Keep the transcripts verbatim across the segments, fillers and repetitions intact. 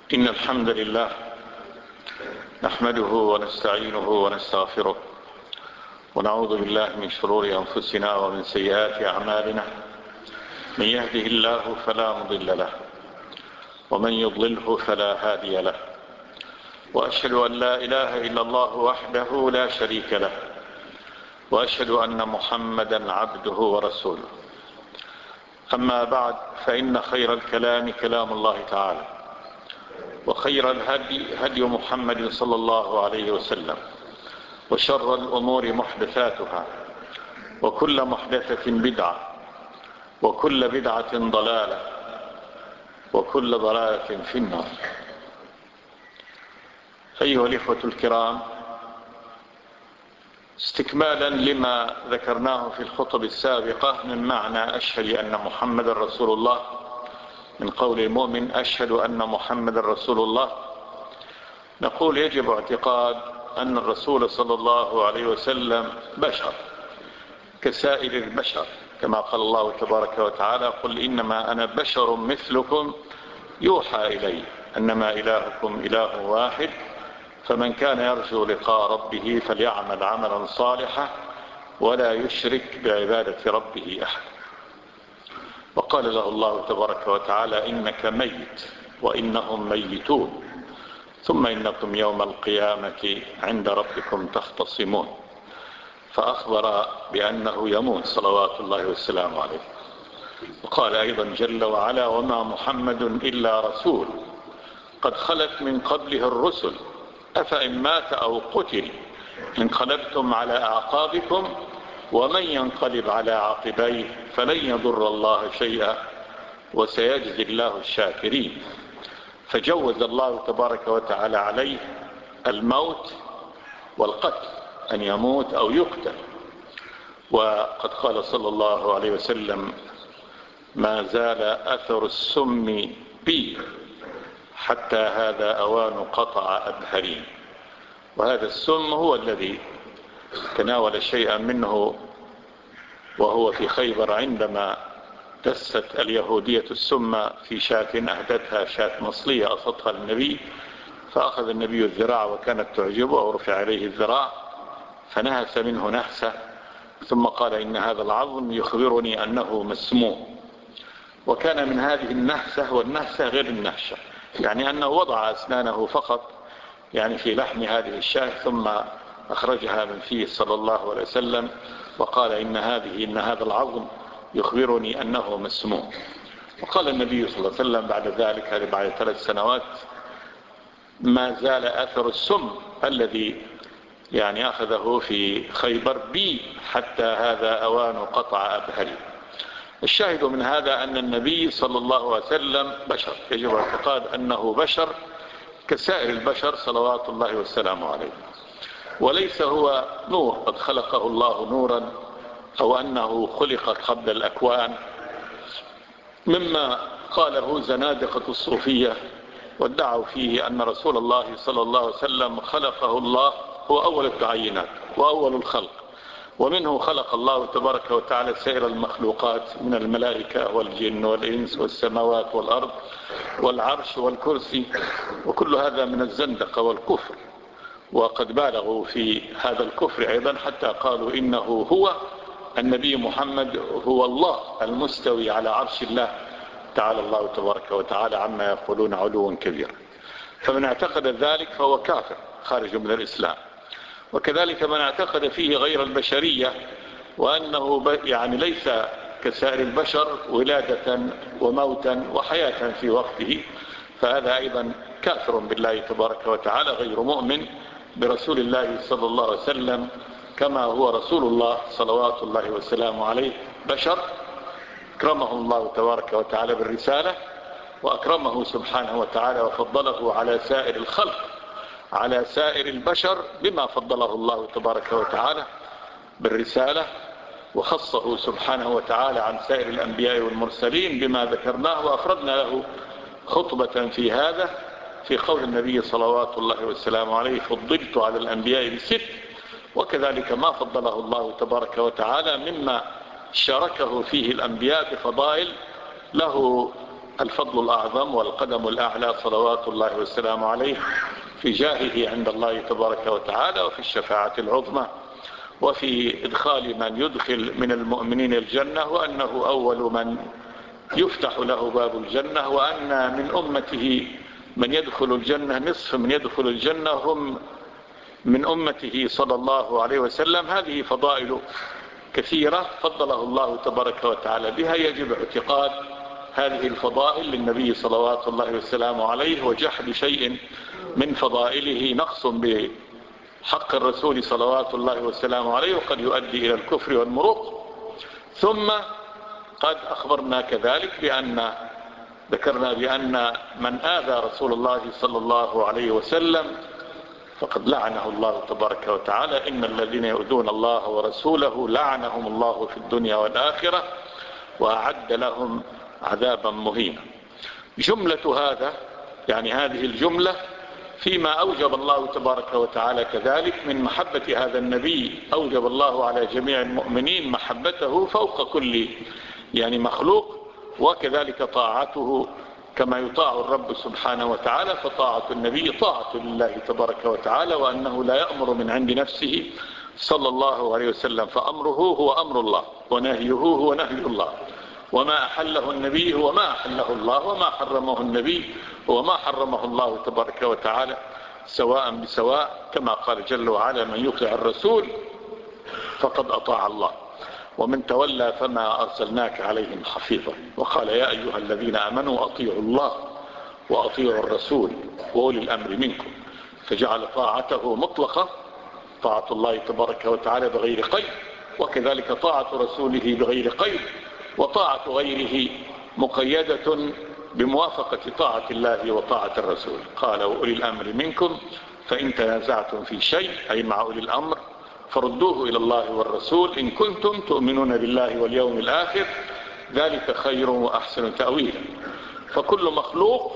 إن الحمد لله نحمده ونستعينه ونستغفره ونعوذ بالله من شرور أنفسنا ومن سيئات أعمالنا. من يهده الله فلا مضل له ومن يضلله فلا هادي له، وأشهد أن لا إله إلا الله وحده لا شريك له، وأشهد أن محمدا عبده ورسوله. أما بعد، فإن خير الكلام كلام الله تعالى، وخير الهدي هدي محمد صلى الله عليه وسلم، وشر الأمور محدثاتها، وكل محدثة بدعة، وكل بدعة ضلالة، وكل ضلالة في النار. أيها الإخوة الكرام، استكمالا لما ذكرناه في الخطب السابقة من معنى أشهد أن محمد رسول الله، من قول المؤمن أشهد أن محمد رسول الله، نقول يجب اعتقاد أن الرسول صلى الله عليه وسلم بشر كسائر البشر، كما قال الله تبارك وتعالى: قل إنما أنا بشر مثلكم يوحى إلي أنما إلهكم إله واحد، فمن كان يرجو لقاء ربه فليعمل عملا صالحا ولا يشرك بعبادة ربه أحد. وقال له الله تبارك وتعالى: إنك ميت وإنهم ميتون ثم إنكم يوم القيامة عند ربكم تختصمون. فأخبر بأنه يموت صلوات الله والسلام عليه. وقال أيضا جل وعلا: وما محمد إلا رسول قد خلت من قبله الرسل أفإن مات أو قتل انقلبتم على أعقابكم ومن ينقلب على عقبيه فلن يضر الله شيئا وسيجزي الله الشاكرين. فجوز الله تبارك وتعالى عليه الموت والقتل، أن يموت أو يقتل. وقد قال صلى الله عليه وسلم: ما زال أثر السم بي حتى هذا أوان قطع أبهري. وهذا السم هو الذي تناول شيئا منه وهو في خيبر، عندما دست اليهودية السم في شاة أهدتها، شاة مصلية أصدها النبي، فأخذ النبي الذراع وكانت تعجبه ورفع عليه الذراع فنهس منه نهسة، ثم قال: إن هذا العظم يخبرني أنه مسموم. وكان من هذه النهسة، والنهسة غير النهشة، يعني أنه وضع أسنانه فقط يعني في لحم هذه الشاة ثم أخرجها من فيه صلى الله عليه وسلم، وقال: إن هذه إن هذا العظم يخبرني أنه مسموم. وقال النبي صلى الله عليه وسلم بعد ذلك، هذه بعد ثلاث سنوات: ما زال أثر السم الذي يعني أخذه في خيبر بي حتى هذا أوان قطع أبهري. الشاهد من هذا أن النبي صلى الله عليه وسلم بشر، يجب اعتقاد أنه بشر كسائر البشر صلوات الله والسلام عليه، وليس هو نور قد خلقه الله نورا، أو أنه خلق قبل الأكوان، مما قاله زنادقة الصوفية وادعوا فيه أن رسول الله صلى الله عليه وسلم خلقه الله، هو أول التعينات وأول الخلق، ومنه خلق الله تبارك وتعالى سائر المخلوقات من الملائكة والجن والإنس والسماوات والأرض والعرش والكرسي، وكل هذا من الزندقة والكفر. وقد بالغوا في هذا الكفر أيضا حتى قالوا إنه هو النبي محمد هو الله المستوي على عرش الله تعالى الله تبارك وتعالى عما يقولون علوا كبيرا. فمن اعتقد ذلك فهو كافر خارج من الإسلام. وكذلك من اعتقد فيه غير البشرية، وأنه يعني ليس كسائر البشر ولادة وموتا وحياة في وقته، فهذا أيضا كافر بالله تبارك وتعالى، غير مؤمن برسول الله صلى الله عليه وسلم، كما هو رسول الله صلوات الله وسلامه عليه بشر أكرمه الله تبارك وتعالى بالرسالة، وأكرمه سبحانه وتعالى وفضله على سائر الخلق، على سائر البشر، بما فضله الله تبارك وتعالى بالرسالة، وخصه سبحانه وتعالى عن سائر الأنبياء والمرسلين بما ذكرناه. وأفردنا له خطبة في هذا في قول النبي صلوات الله والسلام عليه: فضلت على الأنبياء بست. وكذلك ما فضله الله تبارك وتعالى مما شاركه فيه الأنبياء بفضائل له الفضل الأعظم والقدم الأعلى صلوات الله والسلام عليه في جاهه عند الله تبارك وتعالى، وفي الشفاعة العظمى، وفي إدخال من يدخل من المؤمنين الجنة، وأنه أول من يفتح له باب الجنة، وأن من أمته من يدخل الجنة، نصف من يدخل الجنة هم من أمته صلى الله عليه وسلم. هذه فضائل كثيرة فضله الله تبارك وتعالى بها، يجب اعتقاد هذه الفضائل للنبي صلوات الله والسلام عليه، وجحد شيء من فضائله نقص بحق الرسول صلوات الله والسلام عليه، وقد يؤدي إلى الكفر والمروق. ثم قد أخبرنا كذلك بأن ذكرنا بأن من آذى رسول الله صلى الله عليه وسلم فقد لعنه الله تبارك وتعالى، إن الذين يؤذون الله ورسوله لعنهم الله في الدنيا والآخرة وأعد لهم عذابا مهينا. جملة هذا يعني هذه الجملة فيما أوجب الله تبارك وتعالى كذلك من محبة هذا النبي، أوجب الله على جميع المؤمنين محبته فوق كل يعني مخلوق، وكذلك طاعته كما يطاع الرب سبحانه وتعالى، فطاعة النبي طاعة لله تبارك وتعالى، وأنه لا يأمر من عند نفسه صلى الله عليه وسلم، فأمره هو أمر الله، ونهيه هو نهي الله، وما أحله النبي هو ما أحله الله، وما حرمه النبي هو ما حرمه الله تبارك وتعالى، سواء بسواء، كما قال جل وعلا: من يطع الرسول فقد أطاع الله ومن تولى فما أرسلناك عليهم حفيظا. وقال: يا أيها الذين آمنوا أطيعوا الله وأطيعوا الرسول وأولي الأمر منكم، فجعل طاعته مطلقة، طاعة الله تبارك وتعالى بغير قيد، وكذلك طاعة رسوله بغير قيد، وطاعة غيره مقيدة بموافقة طاعة الله وطاعة الرسول. قال: وأولي الأمر منكم، فإن تنازعتم في شيء أي مع أولي الأمر فردوه إلى الله والرسول إن كنتم تؤمنون بالله واليوم الآخر، ذلك خير وأحسن تأويلا. فكل مخلوق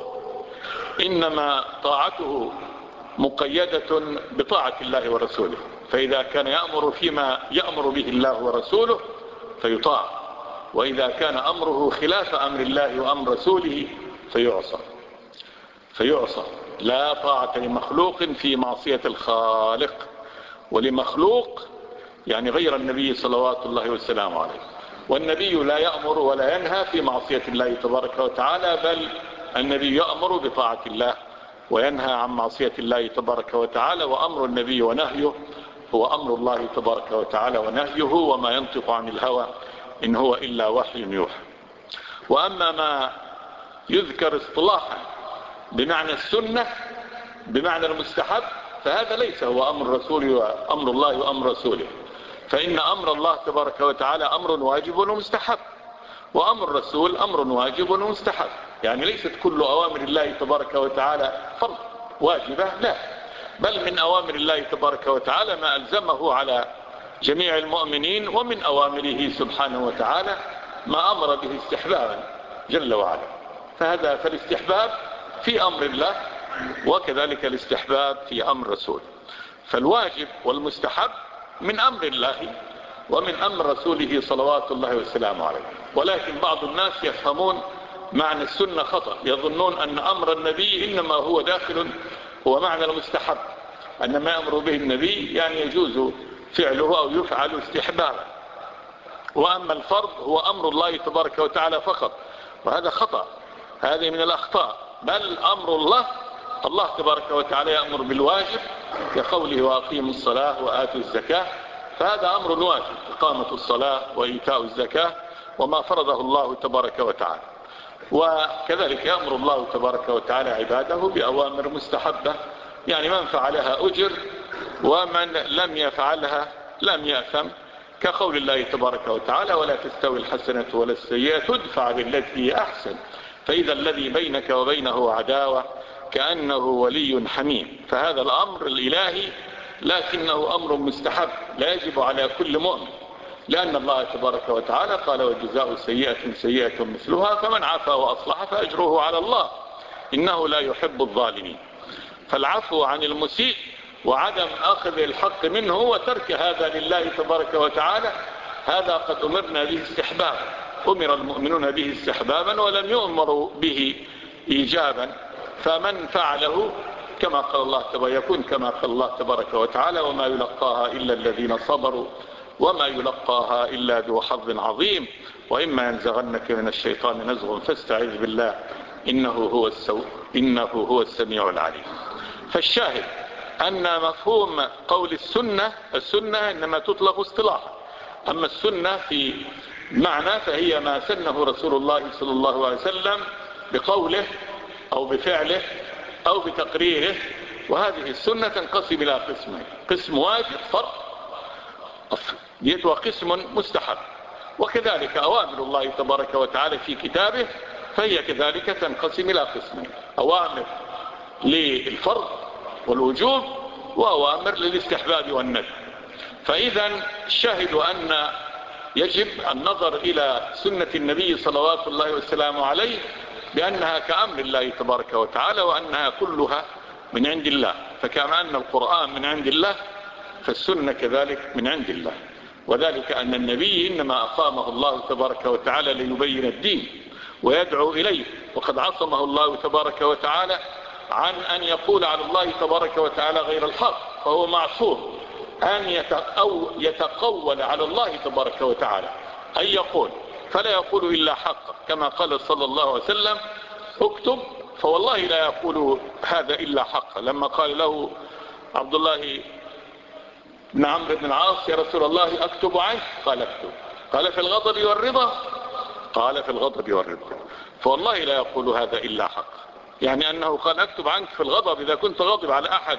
إنما طاعته مقيدة بطاعة الله ورسوله، فإذا كان يأمر فيما يأمر به الله ورسوله فيطاع، وإذا كان أمره خلاف أمر الله وأمر رسوله فيعصى فيعصى لا طاعة لمخلوق في معصية الخالق. ولمخلوق يعني غير النبي صلوات الله والسلام عليه، والنبي لا يأمر ولا ينهى في معصية الله تبارك وتعالى، بل النبي يأمر بطاعة الله وينهى عن معصية الله تبارك وتعالى، وأمر النبي ونهيه هو أمر الله تبارك وتعالى ونهيه، وما ينطق عن الهوى إن هو إلا وحي يوحى. وأما ما يذكر اصطلاحا بمعنى السنة بمعنى المستحب، فهذا ليس هو أمر رسوله وأمر الله وأمر رسوله، فإن أمر الله تبارك وتعالى أمر واجب ومستحب، وأمر الرسول أمر واجب ومستحب. يعني ليست كل أوامر الله تبارك وتعالى فرض واجبة، لا، بل من أوامر الله تبارك وتعالى ما ألزمه على جميع المؤمنين، ومن أوامره سبحانه وتعالى ما أمر به استحبابا جل وعلا. فهذا فالاستحباب في أمر الله، وكذلك الاستحباب في أمر رسول. فالواجب والمستحب من أمر الله ومن أمر رسوله صلوات الله والسلام عليه. ولكن بعض الناس يفهمون معنى السنة خطأ، يظنون أن أمر النبي إنما هو داخل هو معنى المستحب، أن ما أمر به النبي يعني يجوز فعله أو يفعل استحبابا، وأما الفرض هو أمر الله تبارك وتعالى فقط، وهذا خطأ، هذه من الأخطاء. بل أمر الله الله تبارك وتعالى يأمر بالواجب كقوله: وأقيموا الصلاة وآتوا الزكاة، فهذا أمر واجب، إقامة الصلاة وإيتاء الزكاة وما فرضه الله تبارك وتعالى. وكذلك يأمر الله تبارك وتعالى عباده بأوامر مستحبة، يعني من فعلها أجر ومن لم يفعلها لم يأثم، كقول الله تبارك وتعالى: ولا تستوي الحسنة ولا السيئة ادفع بالتي هي أحسن فإذا الذي بينك وبينه عداوة كأنه ولي حميم. فهذا الأمر الإلهي لكنه أمر مستحب لا يجب على كل مؤمن، لأن الله تبارك وتعالى قال: وجزاء سيئة سيئة مثلها فمن عفا وأصلح فأجره على الله إنه لا يحب الظالمين. فالعفو عن المسيء وعدم أخذ الحق منه وترك هذا لله تبارك وتعالى، هذا قد أمرنا به استحبابا، أمر المؤمنون به استحبابا ولم يؤمروا به إيجابا، فمن فعله كما قال الله تبارك يكون كما قال الله تبارك وتعالى: وما يلقاها إلا الذين صبروا وما يلقاها إلا ذو حظ عظيم، وإما ينزغنك من الشيطان نزغ فاستعذ بالله إنه هو, السو... إنه هو السميع العليم. فالشاهد أن مفهوم قول السنة السنة إنما تطلق اصطلاحا، أما السنة في معنى فهي ما سنه رسول الله صلى الله عليه وسلم بقوله أو بفعله أو بتقريره. وهذه السنة تنقسم إلى قسمين: قسم واجب فرض، وقسم مستحب. وكذلك أوامر الله تبارك وتعالى في كتابه فهي كذلك تنقسم إلى قسمين: أوامر للفرض والوجوب وأوامر للاستحباب والندب. فإذا الشاهد أن يجب النظر إلى سنة النبي صلوات الله وسلامه عليه بأنها كأمر الله تبارك وتعالى، وأنها كلها من عند الله. فكما أن القرآن من عند الله فالسنة كذلك من عند الله، وذلك أن النبي إنما أقامه الله تبارك وتعالى ليبين الدين ويدعو إليه، وقد عصمه الله تبارك وتعالى عن أن يقول على الله تبارك وتعالى غير الحق، فهو معصوم أن يتقول على الله تبارك وتعالى، أن يقول فلا يقول إلا حقا، كما قال صلى الله عليه وسلم: اكتب، فوالله لا يقول هذا إلا حقا. لما قال له عبد الله بن عمرو بن العاص: يا رسول الله أكتب عنك؟ قال: اكتب. قال: في الغضب والرضا؟ قال: في الغضب والرضا. فوالله لا يقول هذا إلا حقا، يعني أنه قال: اكتب عنك في الغضب، إذا كنت غاضب على أحد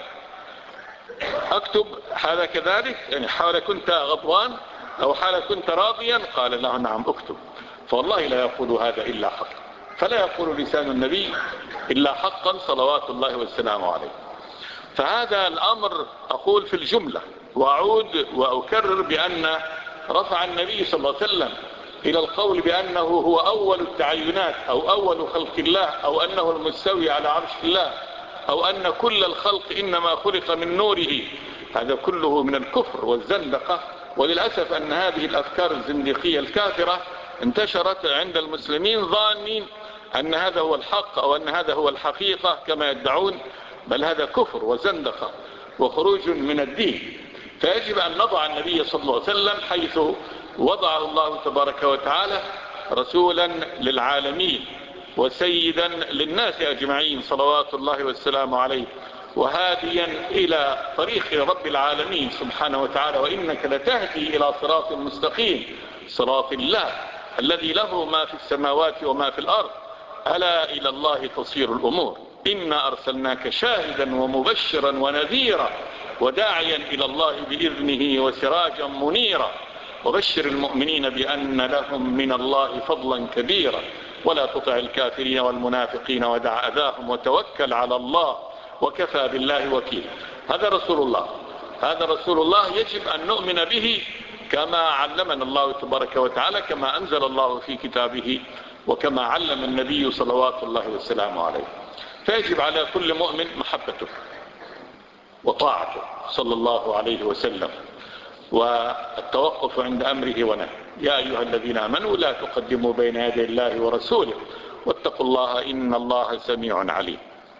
اكتب هذا كذلك، يعني حال كنت غضبان أو حال كنت راضيا؟ قال: لا، نعم اكتب. فوالله لا يقول هذا إلا حقا، فلا يقول لسان النبي إلا حقا صلوات الله والسلام عليه. فهذا الأمر أقول في الجملة، وأعود وأكرر بأن رفع النبي صلى الله عليه وسلم إلى القول بأنه هو أول التعينات أو أول خلق الله، أو أنه المستوي على عرش الله، أو أن كل الخلق إنما خلق من نوره، هذا كله من الكفر والزندقة. وللأسف أن هذه الأفكار الزندقية الكافرة انتشرت عند المسلمين ظانين أن هذا هو الحق أو أن هذا هو الحقيقة كما يدعون، بل هذا كفر وزندقة وخروج من الدين. فيجب أن نضع النبي صلى الله عليه وسلم حيث وضعه الله تبارك وتعالى رسولا للعالمين وسيدا للناس أجمعين صلوات الله والسلام عليه، وهاديا إلى طريق رب العالمين سبحانه وتعالى: وإنك لتهدي إلى صراط مستقيم، صراط الله الذي له ما في السماوات وما في الأرض، ألا إلى الله تصير الأمور. إنا أرسلناك شاهدا ومبشرا ونذيرا وداعيا إلى الله بإذنه وسراجا منيرا، وبشر المؤمنين بأن لهم من الله فضلا كبيرا، ولا تطع الكافرين والمنافقين ودع أذاهم وتوكل على الله وكفى بالله وكيلا. هذا رسول الله، هذا رسول الله يجب أن نؤمن به كما علمنا الله تبارك وتعالى، كما أنزل الله في كتابه، وكما علم النبي صلوات الله والسلام عليه. فيجب على كل مؤمن محبته وطاعته صلى الله عليه وسلم، والتوقف عند أمره ونهيه. يا أيها الذين آمنوا لا تقدموا بين يدي الله ورسوله واتقوا الله إن الله سميع عليم.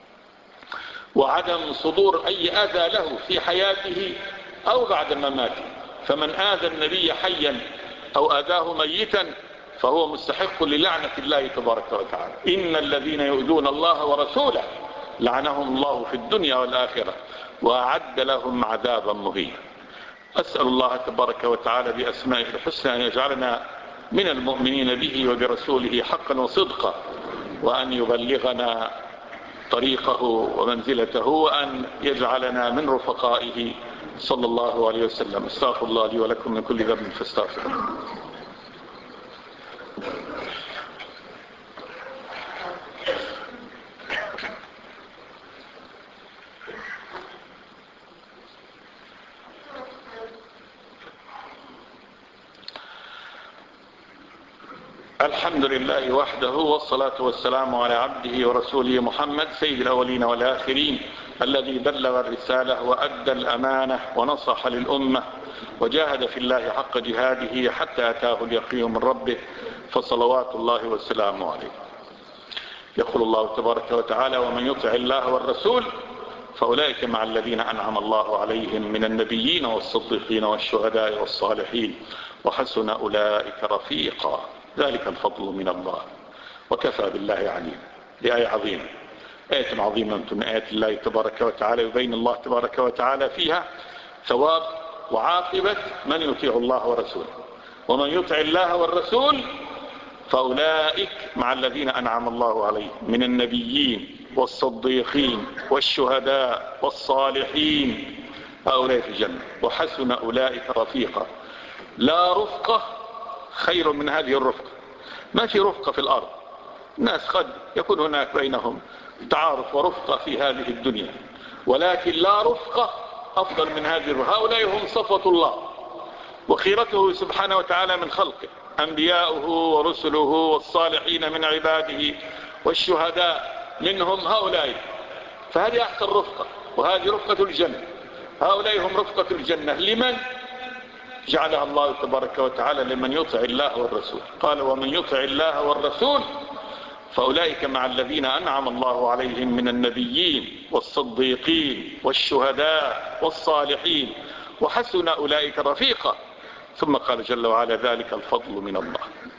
وعدم صدور أي أذى له في حياته أو بعد مماته، فمن آذى النبي حيا أو آذاه ميتا فهو مستحق للعنة الله تبارك وتعالى. إن الذين يؤذون الله ورسوله لعنهم الله في الدنيا والآخرة وأعد لهم عذابا مهينا. أسأل الله تبارك وتعالى بأسمائه الحسنى أن يجعلنا من المؤمنين به وبرسوله حقا وصدقا، وأن يبلغنا طريقه ومنزلته، وأن يجعلنا من رفقائه صلى الله عليه وسلم. استغفر الله لي ولكم من كل ذنب فاستغفروه. الحمد لله وحده، والصلاة والسلام على عبده ورسوله محمد سيد الأولين والآخرين، الذي بلغ الرسالة وأدى الأمانة ونصح للأمة وجاهد في الله حق جهاده حتى أتاه اليقين من ربه، فصلوات الله وسلامه عليه. يقول الله تبارك وتعالى: ومن يطع الله والرسول فأولئك مع الذين أنعم الله عليهم من النبيين والصديقين والشهداء والصالحين وحسن أولئك رفيقا ذلك الفضل من الله وكفى بالله عليم. لآية عظيمة، آية عظيمة من آيات الله تبارك وتعالى، يبين الله تبارك وتعالى فيها ثواب وعاقبة من يطيع الله ورسوله. ومن يطع الله والرسول فأولئك مع الذين أنعم الله عليهم من النبيين والصديقين والشهداء والصالحين هؤلاء في الجنة وحسن أولئك رفيقا. لا رفقة خير من هذه الرفقة. ما في رفقة في الأرض، الناس قد يكون هناك بينهم تعارف ورفقة في هذه الدنيا، ولكن لا رفقة أفضل من هذه الرفقة. هؤلاء هم صفوة الله وخيرته سبحانه وتعالى من خلقه، أنبياؤه ورسله والصالحين من عباده والشهداء منهم هؤلاء. فهذه أحسن رفقة، وهذه رفقة الجنة. هؤلاء هم رفقة الجنة. لمن جعلها الله تبارك وتعالى؟ لمن يطع الله والرسول. قال: ومن يطع الله والرسول فأولئك مع الذين أنعم الله عليهم من النبيين والصديقين والشهداء والصالحين وحسن أولئك رفيقا. ثم قال جل وعلا: ذلك الفضل من الله.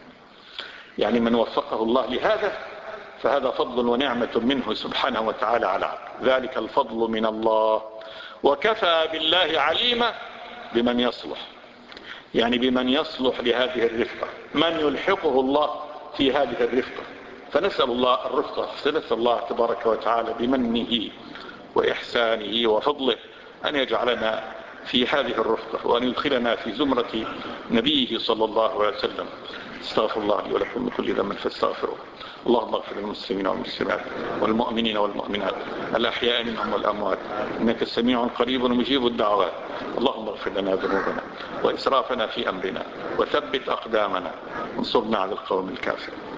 يعني من وفقه الله لهذا فهذا فضل ونعمة منه سبحانه وتعالى على عبده. ذلك الفضل من الله وكفى بالله عليما بمن يصلح، يعني بمن يصلح لهذه الرفقة، من يلحقه الله في هذه الرفقة. فنسأل الله الرفقة، فنسأل الله تبارك وتعالى بمنه وإحسانه وفضله أن يجعلنا في هذه الرفقة، وأن يدخلنا في زمرة نبيه صلى الله عليه وسلم. استغفر الله لي ولكم من كل ذنب فاستغفروه. اللهم اغفر للمسلمين والمسلمات والمؤمنين والمؤمنات الأحياء منهم والأموات، إنك سميع قريب مجيب الدعوات. اللهم اغفر لنا ذنوبنا وإسرافنا في أمرنا وثبت أقدامنا وانصرنا على القوم الكافرين.